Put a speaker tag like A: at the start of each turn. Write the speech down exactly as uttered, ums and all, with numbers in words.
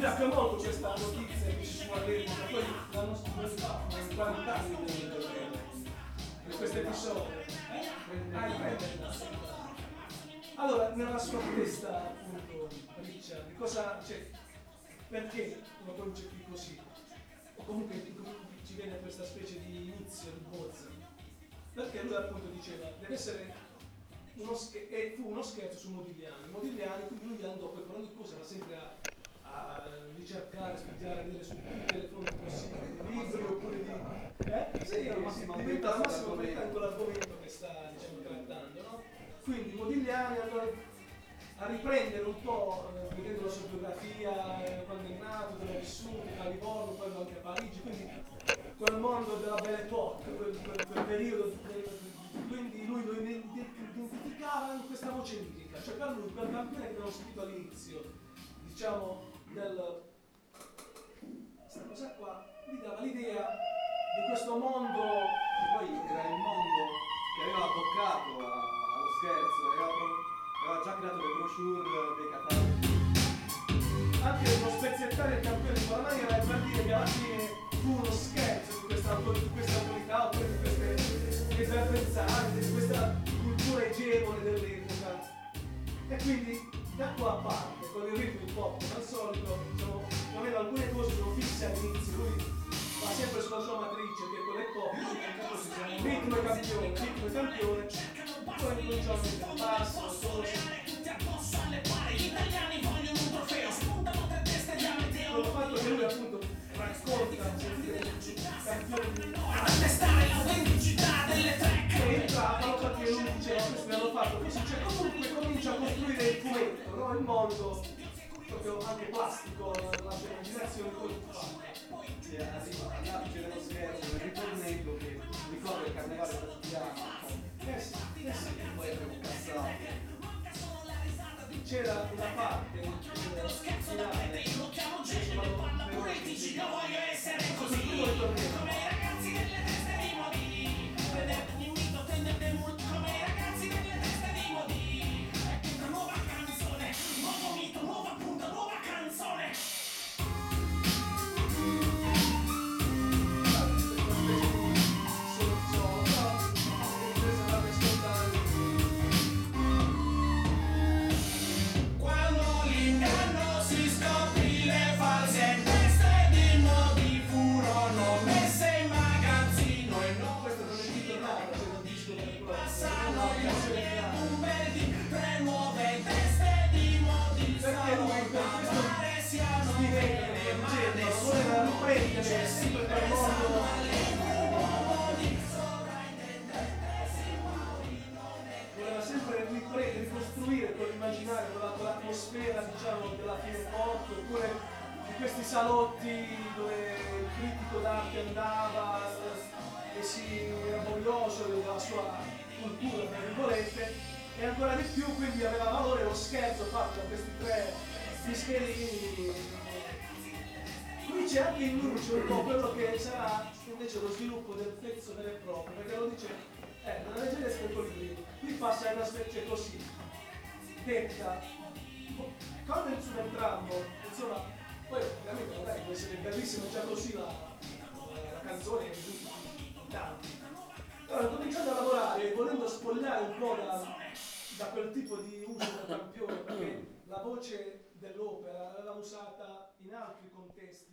A: piacque molto questa notizia che ci fu all'epoca, poi l'anno scorso, quaranta anni per questo episodio. Ah, allora, nella sua testa, appunto, Richard, cosa c'è? Perché lo concepì così? O comunque ci viene questa specie di inizio, di bozza? Perché lui appunto diceva, deve essere uno scherzo, e fu uno scherzo su Modigliani. Modigliani, quindi lui andò poi per ogni cosa, ma sempre a, a ricercare, studiare, vedere su tutte le fonti possibili, di libri oppure di... Eh? Sì, sì, diventa la massima autorità in quell'argomento che sta, diciamo, trattando, no? Quindi Modigliani andò a riprendere un po', eh, vedendo la sua biografia, eh, quando è nato, dove ha vissuto, a Livorno, poi anche a Parigi, quindi quel mondo della Belle Époque, quel, quel, quel periodo, quindi lui lo identificava in questa voce lirica, cioè per lui quel campione che abbiamo sentito all'inizio, diciamo, del... questa cosa qua, gli dava l'idea di questo mondo,
B: poi era il mondo che aveva toccato allo scherzo, aveva, aveva già creato le brochure, dei cataloghi.
A: Anche lo spezzettare il campione di quella maniera è per dire che alla fine fu uno scherzo di questa, di questa autorità, oppure di queste eserpensanti, di questa cultura egemone dell'epoca. E quindi da qua a parte, con il ritmo hip hop, come al solito, diciamo, più o meno alcune cose sono fisse all'inizio, lui va sempre sulla sua matrice, che è quella hip hop, ritmo e campione, ritmo e campione, poi cominciamo a mettere basso, solo
C: gli italiani vogliono un trofeo, spuntano tre teste di Amedeo.
A: il fatto che lui appunto racconta campioni
C: a testare l'autenticità delle track
A: e entravano perché lui diceva questo mi hanno fatto così, cioè comunque comincia a costruire il fumetto, no? Il mondo proprio anche plastico, la sua immaginazione poi
B: Sì, arriva all'apice dello scherzo, il ritornello che ricorda il carnevale brasiliano.
A: eh sì, eh sì.
B: Poi abbiamo cassato.
A: C'era una parte
C: dello scherzo da prete, io lo chiamo genere, parla pure il dici, io voglio essere così, come i ragazzi delle teste di modi, vedete un mito, tenete molto, come i ragazzi delle teste di modi, ecco una nuova canzone, nuovo mito, nuova punta, nuova canzone.
A: C'è sempre quel mondo voleva sempre riprendere, ricostruire quell'immaginario, quella, quell'atmosfera diciamo della fine porto, oppure di questi salotti dove il critico d'arte andava e si era voglioso della sua cultura, tra virgolette, e ancora di più quindi aveva valore lo scherzo fatto da questi tre fischerini. Qui c'è anche in luce un po' quello che sarà invece lo sviluppo del pezzo vero e proprio, perché lo dice, eh, nella leggenda è scritto lì, qui passa una specie così, detta, quando il subentrammo, insomma, poi ovviamente magari può essere bellissima già così la, la, la canzone che è tanti. Allora, cominciando a lavorare, volendo spogliare un po' da, da quel tipo di uso del campione, perché la voce dell'opera l'aveva usata in altri contesti